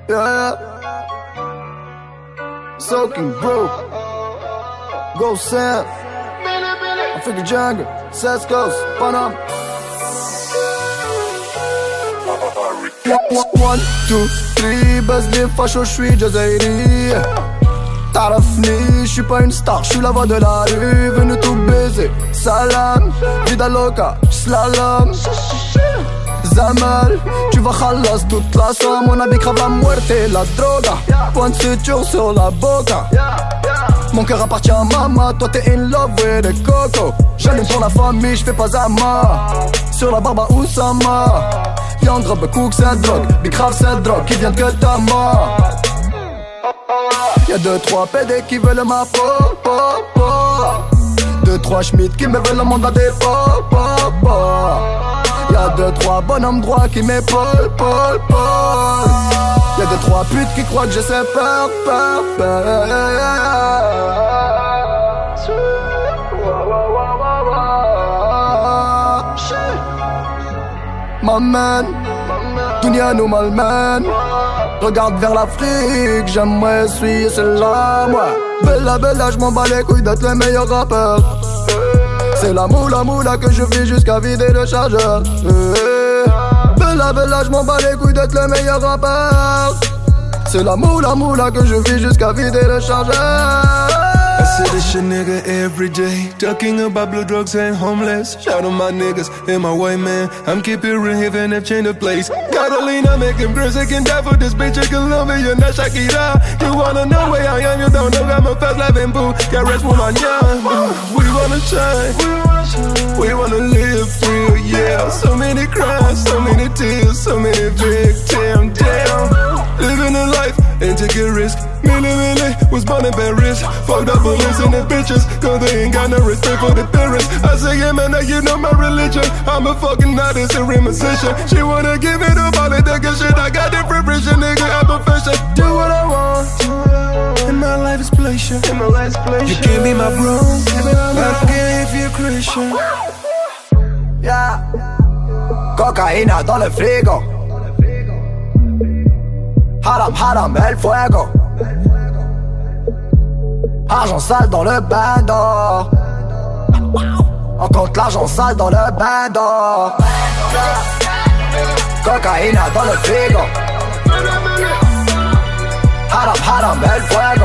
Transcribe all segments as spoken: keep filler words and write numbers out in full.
Yeah, soaking bro. Go Sam. Afrika Jungle. Seth Coast. Panam. One, two, three. Buzz les fachos, j'suis Jazairi. Tarafni, j'suis pas une star, j'suis la voix de la rue. Venu tout baiser. Salam. Vida loca. Slalom. Zamal, tu vas khalas toute la somme. On habite grave la muerte et la droga. Point de suture sur la boca. Mon cœur appartient à maman. Toi t'es in love with the coco. J'allume pour la famille, j'fais pas Zama. Sur la barbe à Oussama. Young Rob, cook c'est drogue. Big Rav c'est drogue qui vient de Ketama. Y'a deux trois P D qui veulent ma peau, peau, peau. Deux trois Schmitt qui me veulent le monde à des peaux, peaux, peaux. Y'a deux trois bonhommes droits qui m'épaulent, Paul, Paul. Y'a deux trois putes qui croient que je sais peur, peur, peur. Ma man, Dunia nous malmène. Regarde vers l'Afrique, j'aimerais essuyer celle-là, moi. Bella, bella, j'm'en bats les couilles d'être le meilleur rappeur. C'est la moula moula que je vis jusqu'à vider le chargeur. Bella bella, j'm'en bats les couilles d'être le meilleur rappeur. C'est la moula moula que je vis jusqu'à vider le chargeur. I see this shit nigga every day. Talking about blue drugs and homeless. Shout out my niggas and my white man. I'm keeping real here and they've changed the place. Catalina making girls that can die for this bitch in Colombia, not Shakira. You wanna know where I am, you don't know. Got my fast living boo. Got rest for my young. We wanna shine. We wanna live real, yeah. So many crimes, so many tears, so many victims. Damn, living a life and taking a risk. Millie, Millie was born in Paris. Fucked up police and the bitches, cause they ain't got no respect for the parents. I say, yeah, man, now you know my religion. I'm a fucking artist and real musician. She wanna give it up, all that good shit. I got different vision, nigga, I'm profession. Do what I want, and my life is pleasure. And my life's pleasure. You can't be my bro, I don't care if you're Christian. Yeah, cocaïna dans le frigo. Haram, haram, el fuego. Argent sale dans le bain d'or. On compte l'argent sale dans le bain d'or. Cocaïna dans le frigo. Haram, haram, el fuego.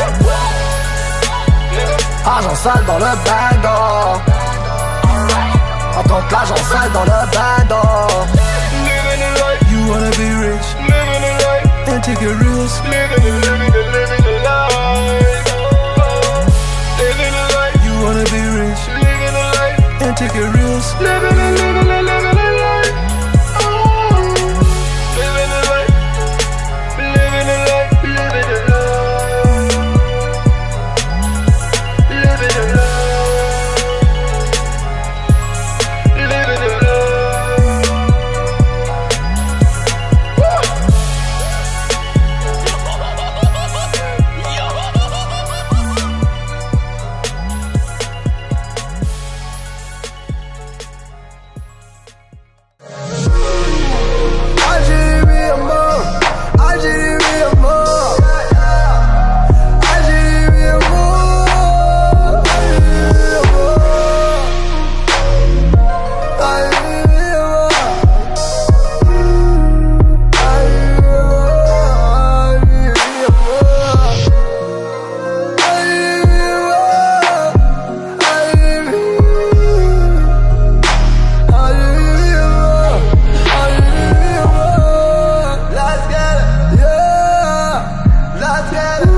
Argent sale dans le bain d'or. On compte l'argent sale dans le bain d'or. You wanna be rich and take a risk. Living a, living a, living a life. Living a life. You wanna be rich, living a life and take a risk. Living a, living a, living a life. Oh. Living a life, living a life, living a life, living a life, living a life. Let's get it.